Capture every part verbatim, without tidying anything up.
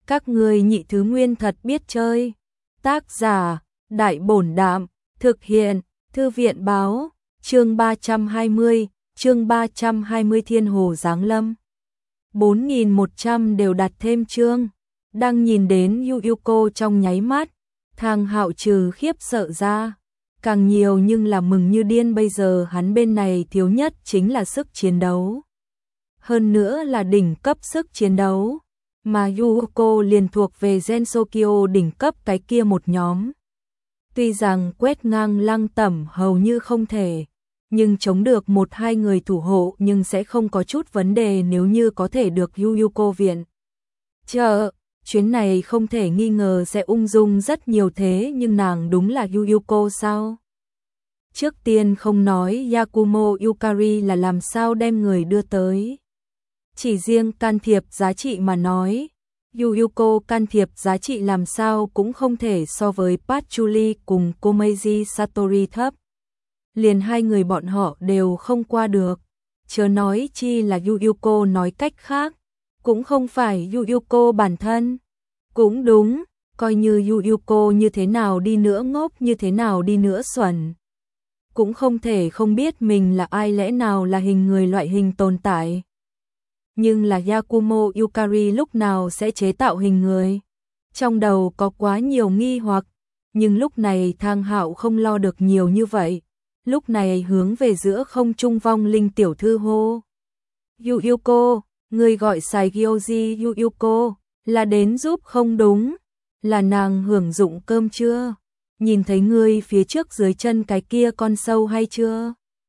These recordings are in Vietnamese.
Các ngươi nhị thứ nguyên thật biết chơi. Tác giả, Đại Bổn Đạm, thực hiện, Thư viện Báo, chương ba trăm hai mươi, chương ba trăm hai mươi Thiên Hồ Giáng Lâm. bốn nghìn một trăm đều đặt thêm chương, đang nhìn đến Yu Yuko trong nháy mắt, Thang Hạo trừ khiếp sợ ra, càng nhiều nhưng là mừng như điên. Bây giờ hắn bên này thiếu nhất chính là sức chiến đấu. Hơn nữa là đỉnh cấp sức chiến đấu, mà Yu Yuko liền thuộc về Gensokyo đỉnh cấp cái kia một nhóm. Tuy rằng quét ngang Lăng Tẩm hầu như không thể, nhưng chống được một hai người thủ hộ nhưng sẽ không có chút vấn đề nếu như có thể được Yu Yuko viện trợ. Chuyến này không thể nghi ngờ sẽ ung dung rất nhiều, thế nhưng nàng đúng là Yu Yuko sao? Trước tiên không nói Yakumo Yukari là làm sao đem người đưa tới. Chỉ riêng can thiệp giá trị mà nói, Yu Yuko can thiệp giá trị làm sao cũng không thể so với Patchouli cùng Komeiji Satori thấp. Liền hai người bọn họ đều không qua được, chớ nói chi là Yu Yuko. Nói cách khác, cũng không phải Yu Yuko bản thân. Cũng đúng, coi như Yu Yuko như thế nào đi nữa ngốc, như thế nào đi nữa xuẩn, cũng không thể không biết mình là ai, lẽ nào là hình người loại hình tồn tại. Nhưng là Yakumo Yukari lúc nào sẽ chế tạo hình người? Trong đầu có quá nhiều nghi hoặc, nhưng lúc này Thang Hạo không lo được nhiều như vậy. Lúc này hướng về giữa không trung vong linh tiểu thư hô. Yu Yuko, người gọi xài Gyoji Yu Yuko, là đến giúp không đúng? Là nàng hưởng dụng cơm chưa? Nhìn thấy ngươi phía trước dưới chân cái kia con sâu hay chưa?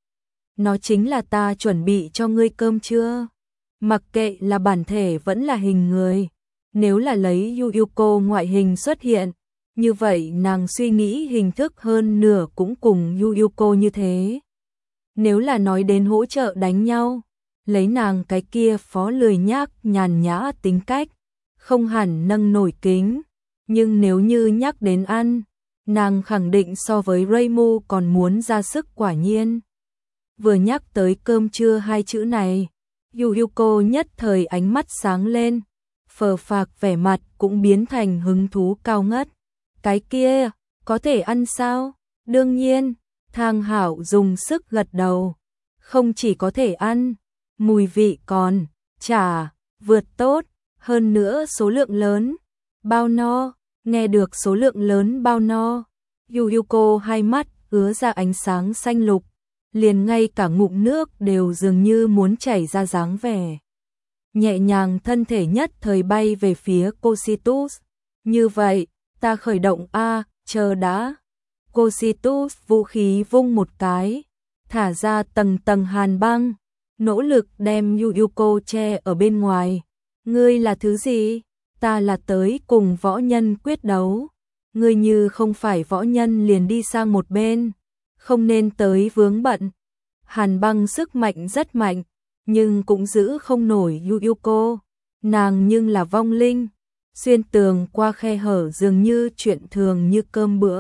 Nó chính là ta chuẩn bị cho ngươi cơm chưa? Mặc kệ là bản thể vẫn là hình người, nếu là lấy Yu Yuko ngoại hình xuất hiện, như vậy nàng suy nghĩ hình thức hơn nửa cũng cùng Yu Yuko như thế. Nếu là nói đến hỗ trợ đánh nhau, lấy nàng cái kia phó lười nhác nhàn nhã tính cách, không hẳn nâng nổi kính, nhưng nếu như nhắc đến ăn, nàng khẳng định so với Reimu còn muốn ra sức. Quả nhiên, vừa nhắc tới cơm trưa hai chữ này, Yu Yuko nhất thời ánh mắt sáng lên, phờ phạc vẻ mặt cũng biến thành hứng thú cao ngất. Cái kia, có thể ăn sao? Đương nhiên, Thang Hạo dùng sức gật đầu. Không chỉ có thể ăn, mùi vị còn, chả, vượt tốt, hơn nữa số lượng lớn. Bao no, nghe được số lượng lớn bao no, Yu Yuko hai mắt ứa ra ánh sáng xanh lục, liền ngay cả ngụm nước đều dường như muốn chảy ra dáng vẻ. Nhẹ nhàng thân thể nhất thời bay về phía Cositus. Như vậy, ta khởi động a, chờ đã. Cositus vũ khí vung một cái, thả ra tầng tầng hàn băng, nỗ lực đem Yu Yuko che ở bên ngoài. Ngươi là thứ gì? Ta là tới cùng võ nhân quyết đấu. Ngươi như không phải võ nhân liền đi sang một bên, không nên tới vướng bận. Hàn băng sức mạnh rất mạnh, nhưng cũng giữ không nổi Yu Yuko. Nàng nhưng là vong linh, xuyên tường qua khe hở dường như chuyện thường như cơm bữa.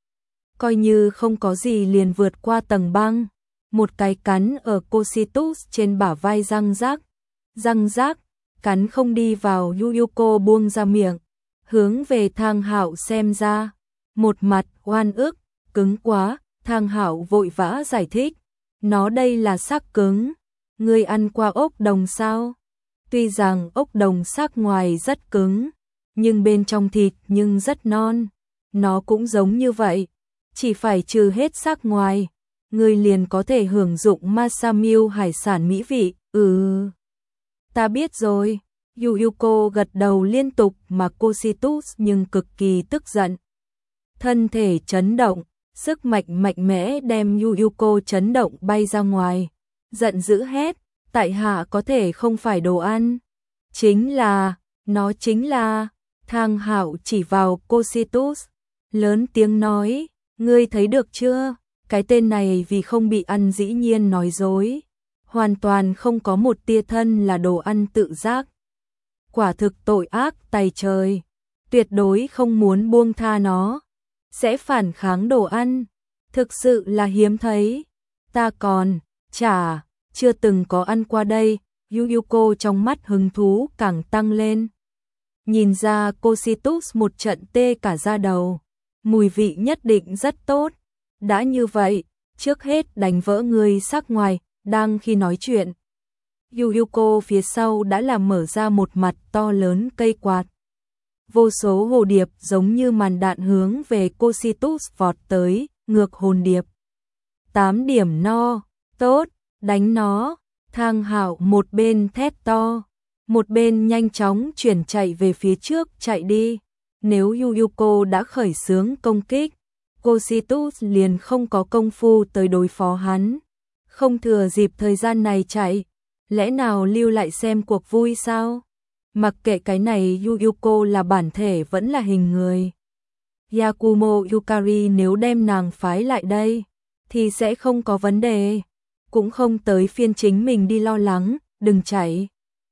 Coi như không có gì liền vượt qua tầng băng, một cái cắn ở Cositus trên bả vai, răng rác, răng rác, cắn không đi vào. Yu Yuko buông ra miệng, hướng về Thang Hạo xem ra, một mặt oan ức, cứng quá. Thang Hạo vội vã giải thích, nó đây là xác cứng, ngươi ăn qua ốc đồng sao? Tuy rằng ốc đồng xác ngoài rất cứng, nhưng bên trong thịt nhưng rất non, nó cũng giống như vậy, chỉ phải trừ hết xác ngoài, ngươi liền có thể hưởng dụng Masamune hải sản mỹ vị. Ừ, ta biết rồi. Yu Yuko gật đầu liên tục, mà Cositus nhưng cực kỳ tức giận. Thân thể chấn động, sức mạnh mạnh mẽ đem Yu Yuko chấn động bay ra ngoài, giận dữ hét, tại hạ có thể không phải đồ ăn. Chính là, nó chính là. Thang Hạo chỉ vào Cositus, lớn tiếng nói, ngươi thấy được chưa? Cái tên này vì không bị ăn dĩ nhiên nói dối, hoàn toàn không có một tia thân là đồ ăn tự giác. Quả thực tội ác tày trời, tuyệt đối không muốn buông tha nó, sẽ phản kháng đồ ăn, thực sự là hiếm thấy. Ta còn, chả, chưa từng có ăn qua đây. Yu Yuko trong mắt hứng thú càng tăng lên. Nhìn ra Cocytus một trận tê cả da đầu. Mùi vị nhất định rất tốt. Đã như vậy, trước hết đánh vỡ người sắc ngoài, đang khi nói chuyện. Yu Yuko phía sau đã làm mở ra một mặt to lớn cây quạt. Vô số hồ điệp giống như màn đạn hướng về Cocytus vọt tới, ngược hồn điệp. Tám điểm no, tốt, đánh nó. Thang Hạo một bên thét to, một bên nhanh chóng chuyển chạy về phía trước chạy đi. Nếu Yu Yuko đã khởi xướng công kích, Cocytus liền không có công phu tới đối phó hắn. Không thừa dịp thời gian này chạy, lẽ nào lưu lại xem cuộc vui sao? Mặc kệ cái này Yu Yuko là bản thể vẫn là hình người. Yakumo Yukari nếu đem nàng phái lại đây, thì sẽ không có vấn đề. Cũng không tới phiên chính mình đi lo lắng, đừng chạy.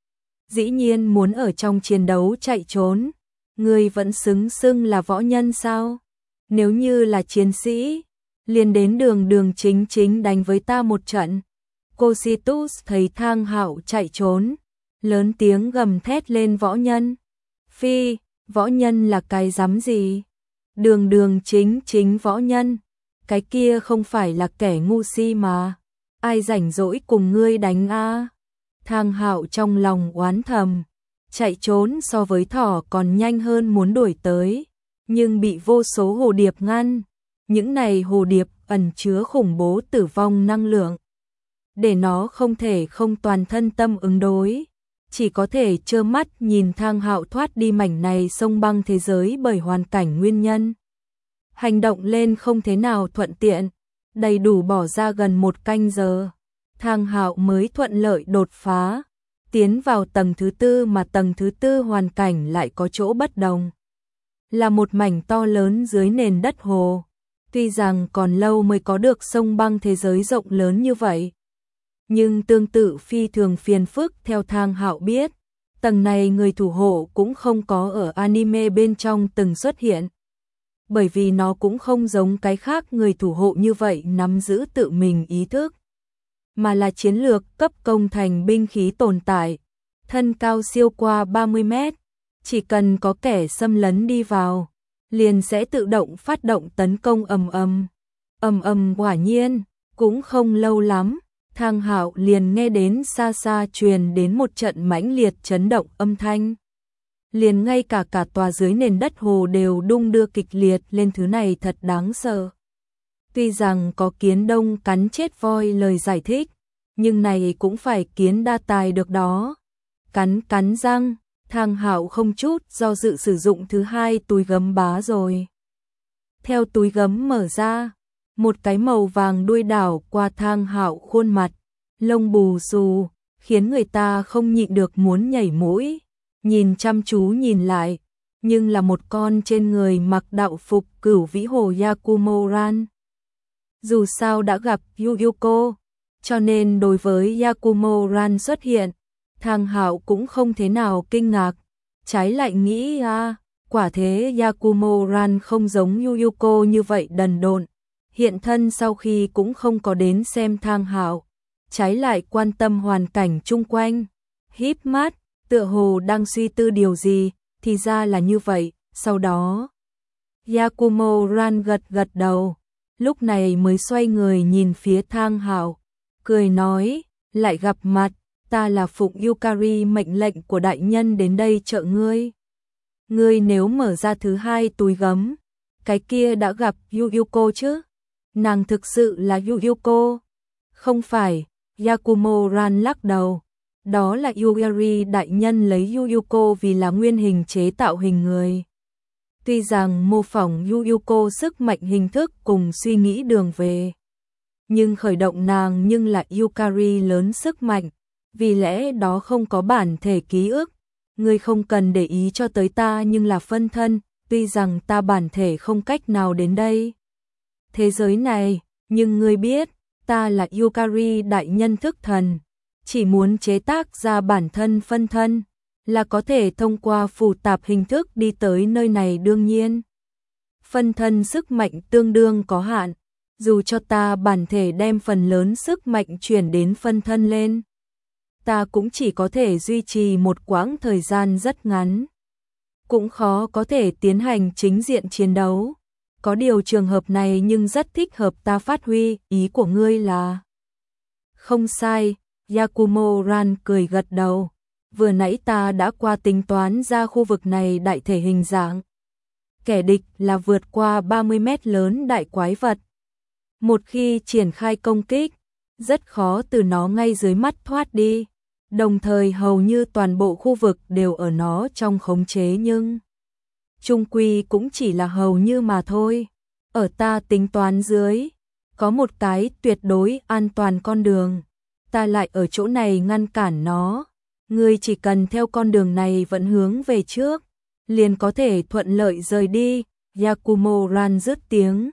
Dĩ nhiên muốn ở trong chiến đấu chạy trốn. Người vẫn xứng xưng là võ nhân sao? Nếu như là chiến sĩ, liền đến đường đường chính chính đánh với ta một trận. Cocytus thấy Thang Hạo chạy trốn, lớn tiếng gầm thét lên võ nhân. Phi, võ nhân là cái dám gì? Đường đường chính chính võ nhân, cái kia không phải là kẻ ngu si mà. Ai rảnh rỗi cùng ngươi đánh a? Thang Hạo trong lòng oán thầm, chạy trốn so với thỏ còn nhanh hơn muốn đuổi tới, nhưng bị vô số hồ điệp ngăn. Những này hồ điệp ẩn chứa khủng bố tử vong năng lượng, để nó không thể không toàn thân tâm ứng đối, chỉ có thể trơ mắt nhìn Thang Hạo thoát đi mảnh này sông băng thế giới bởi hoàn cảnh nguyên nhân. Hành động lên không thế nào thuận tiện, đầy đủ bỏ ra gần một canh giờ. Thang Hạo mới thuận lợi đột phá, tiến vào tầng thứ tư mà tầng thứ tư hoàn cảnh lại có chỗ bất đồng. Là một mảnh to lớn dưới nền đất hồ, tuy rằng còn lâu mới có được sông băng thế giới rộng lớn như vậy. Nhưng tương tự phi thường phiền phức theo Thang Hạo biết, tầng này người thủ hộ cũng không có ở anime bên trong từng xuất hiện. Bởi vì nó cũng không giống cái khác người thủ hộ như vậy nắm giữ tự mình ý thức, mà là chiến lược cấp công thành binh khí tồn tại, thân cao siêu qua ba mươi mét, chỉ cần có kẻ xâm lấn đi vào, liền sẽ tự động phát động tấn công ầm ầm. Ầm ầm quả nhiên, cũng không lâu lắm, Thang Hạo liền nghe đến xa xa truyền đến một trận mãnh liệt chấn động âm thanh. Liền ngay cả cả tòa dưới nền đất hồ đều đung đưa kịch liệt lên, thứ này thật đáng sợ. Tuy rằng có kiến đông cắn chết voi lời giải thích, nhưng này cũng phải kiến đa tài được đó. Cắn cắn răng, Thang Hạo không chút do dự sử dụng thứ hai túi gấm bá rồi. Theo túi gấm mở ra, một cái màu vàng đuôi đảo qua Thang Hạo khuôn mặt, lông bù xù, khiến người ta không nhịn được muốn nhảy mũi. Nhìn chăm chú nhìn lại, nhưng là một con trên người mặc đạo phục cửu vĩ hồ Yakumo Ran. Dù sao đã gặp Yu Yuko, cho nên đối với Yakumo Ran xuất hiện, Thang Hạo cũng không thế nào kinh ngạc, trái lại nghĩ à, quả thế Yakumo Ran không giống Yu Yuko như vậy đần độn, hiện thân sau khi cũng không có đến xem Thang Hạo, trái lại quan tâm hoàn cảnh chung quanh, híp mắt, tựa hồ đang suy tư điều gì, thì ra là như vậy. Sau đó Yakumo Ran gật gật đầu, lúc này mới xoay người nhìn phía Thang Hạo, cười nói, lại gặp mặt, ta là phụng Yukari mệnh lệnh của đại nhân đến đây trợ ngươi. Ngươi nếu mở ra thứ hai túi gấm, cái kia đã gặp Yu Yuko chứ? Nàng thực sự là Yu Yuko? Không phải, Yakumo Ran lắc đầu. Đó là Yukari đại nhân lấy Yu Yuko vì là nguyên hình chế tạo hình người. Tuy rằng mô phỏng Yu Yuko sức mạnh hình thức cùng suy nghĩ đường về, nhưng khởi động nàng nhưng là Yukari lớn sức mạnh, vì lẽ đó không có bản thể ký ức. Ngươi không cần để ý cho tới ta, nhưng là phân thân, tuy rằng ta bản thể không cách nào đến đây thế giới này, nhưng ngươi biết, ta là Yukari đại nhân thức thần, chỉ muốn chế tác ra bản thân phân thân, là có thể thông qua phù tạp hình thức đi tới nơi này. Đương nhiên, phân thân sức mạnh tương đương có hạn, dù cho ta bản thể đem phần lớn sức mạnh chuyển đến phân thân lên, ta cũng chỉ có thể duy trì một quãng thời gian rất ngắn. cũng khó có thể tiến hành chính diện chiến đấu. Có điều trường hợp này nhưng rất thích hợp ta phát huy, ý của ngươi là... Không sai, Yakumo Ran cười gật đầu. Vừa nãy ta đã qua tính toán ra khu vực này đại thể hình dạng. Kẻ địch là vượt qua ba mươi mét lớn đại quái vật. Một khi triển khai công kích, rất khó từ nó ngay dưới mắt thoát đi. Đồng thời hầu như toàn bộ khu vực đều ở nó trong khống chế nhưng... Trung quy cũng chỉ là hầu như mà thôi. Ở ta tính toán dưới, có một cái tuyệt đối an toàn con đường. Ta lại ở chỗ này ngăn cản nó. Ngươi chỉ cần theo con đường này vẫn hướng về trước, liền có thể thuận lợi rời đi. Yakumo Ran dứt tiếng,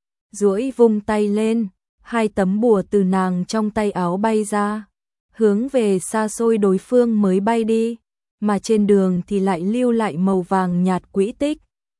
duỗi vung tay lên, hai tấm bùa từ nàng trong tay áo bay ra, hướng về xa xôi đối phương mới bay đi, mà trên đường thì lại lưu lại màu vàng nhạt quỹ tích.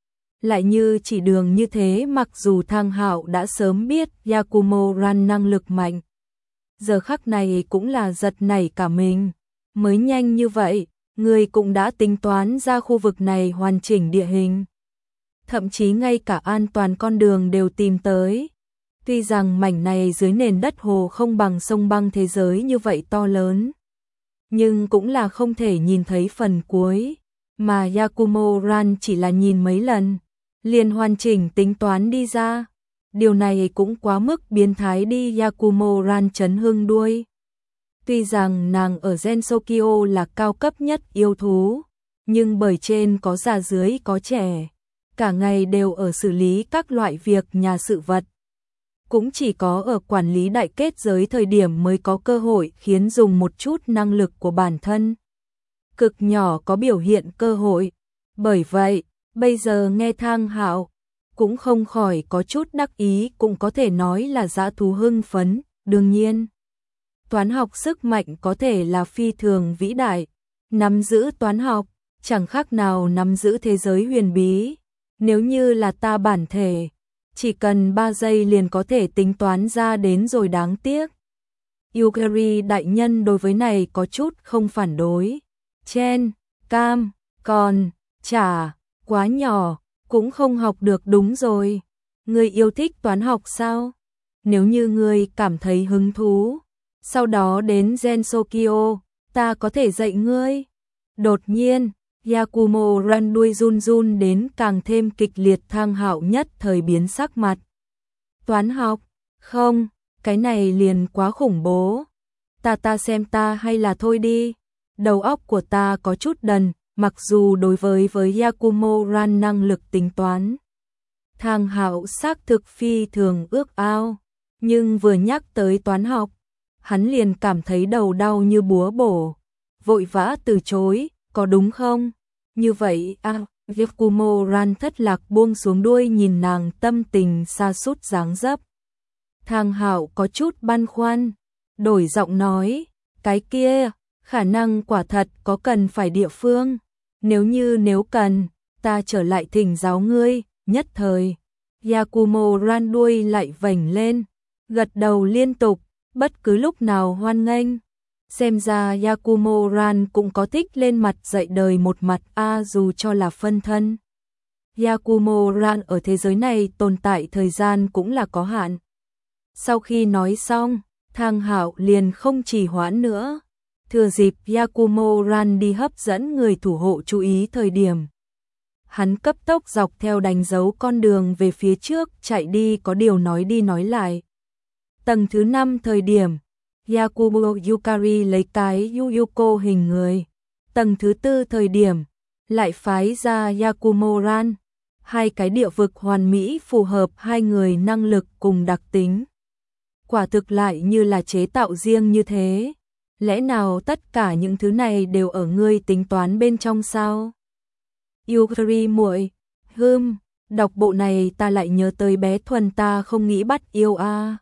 Lại như chỉ đường như thế, mặc dù Thang Hạo đã sớm biết Yakumo Ran năng lực mạnh, giờ khắc này cũng là giật nảy cả mình. Mới nhanh như vậy, người cũng đã tính toán ra khu vực này hoàn chỉnh địa hình. Thậm chí ngay cả an toàn con đường đều tìm tới. Tuy rằng mảnh này dưới nền đất hồ không bằng sông băng thế giới như vậy to lớn, nhưng cũng là không thể nhìn thấy phần cuối, mà Yakumo Ran chỉ là nhìn mấy lần, liền hoàn chỉnh tính toán đi ra. Điều này cũng quá mức biến thái đi. Yakumo Ran chấn hưng đuôi. Tuy rằng nàng ở Gensokyo là cao cấp nhất yêu thú, nhưng bởi trên có già dưới có trẻ, cả ngày đều ở xử lý các loại việc nhà sự vật. Cũng chỉ có ở quản lý đại kết giới thời điểm mới có cơ hội khiến dùng một chút năng lực của bản thân. Cực nhỏ có biểu hiện cơ hội. Bởi vậy, bây giờ nghe Thang Hạo, cũng không khỏi có chút đắc ý, cũng có thể nói là dã thú hưng phấn. Đương nhiên, toán học sức mạnh có thể là phi thường vĩ đại. Nắm giữ toán học, chẳng khác nào nắm giữ thế giới huyền bí. Nếu như là ta bản thể, chỉ cần ba giây liền có thể tính toán ra đến rồi, đáng tiếc. Yukari đại nhân đối với này có chút không phản đối. Chen, cam, còn, chả, quá nhỏ, cũng không học được. Đúng rồi, ngươi yêu thích toán học sao? Nếu như ngươi cảm thấy hứng thú, sau đó đến Gensokyo, ta có thể dạy ngươi. Đột nhiên, Yakumo Ran đuôi run run đến càng thêm kịch liệt. Thang Hạo nhất thời biến sắc mặt. Toán học? Không, cái này liền quá khủng bố. Ta ta xem ta hay là thôi đi. Đầu óc của ta có chút đần, mặc dù đối với với Yakumo Ran năng lực tính toán, Thang Hạo xác thực phi thường ước ao, nhưng vừa nhắc tới toán học, hắn liền cảm thấy đầu đau như búa bổ, vội vã từ chối. Có đúng không? Như vậy à, Yakumo Ran thất lạc buông xuống đuôi nhìn nàng tâm tình sa sút dáng dấp. Thang Hạo có chút băn khoăn, đổi giọng nói, cái kia, khả năng quả thật có cần phải địa phương. Nếu như nếu cần, ta trở lại thỉnh giáo ngươi. Nhất thời, Yakumo Ran đuôi lại vểnh lên, gật đầu liên tục, bất cứ lúc nào hoan nghênh. Xem ra Yakumo Ran cũng có thích lên mặt dạy đời một mặt a à, dù cho là phân thân. Yakumo Ran ở thế giới này tồn tại thời gian cũng là có hạn. Sau khi nói xong, Thang Hạo liền không trì hoãn nữa. Thừa dịp Yakumo Ran đi hấp dẫn người thủ hộ chú ý thời điểm, hắn cấp tốc dọc theo đánh dấu con đường về phía trước chạy đi. Có điều nói đi nói lại, tầng thứ năm thời điểm, Yakumo Yukari lấy cái Yuyuko hình người. Tầng thứ tư thời điểm, lại phái ra Yakumo Ran. Hai cái địa vực hoàn mỹ phù hợp hai người năng lực cùng đặc tính. Quả thực lại như là chế tạo riêng như thế. Lẽ nào tất cả những thứ này đều ở ngươi tính toán bên trong sao? Yukari muội, hừm, đọc bộ này ta lại nhớ tới bé Thuần, ta không nghĩ bắt yêu a. À.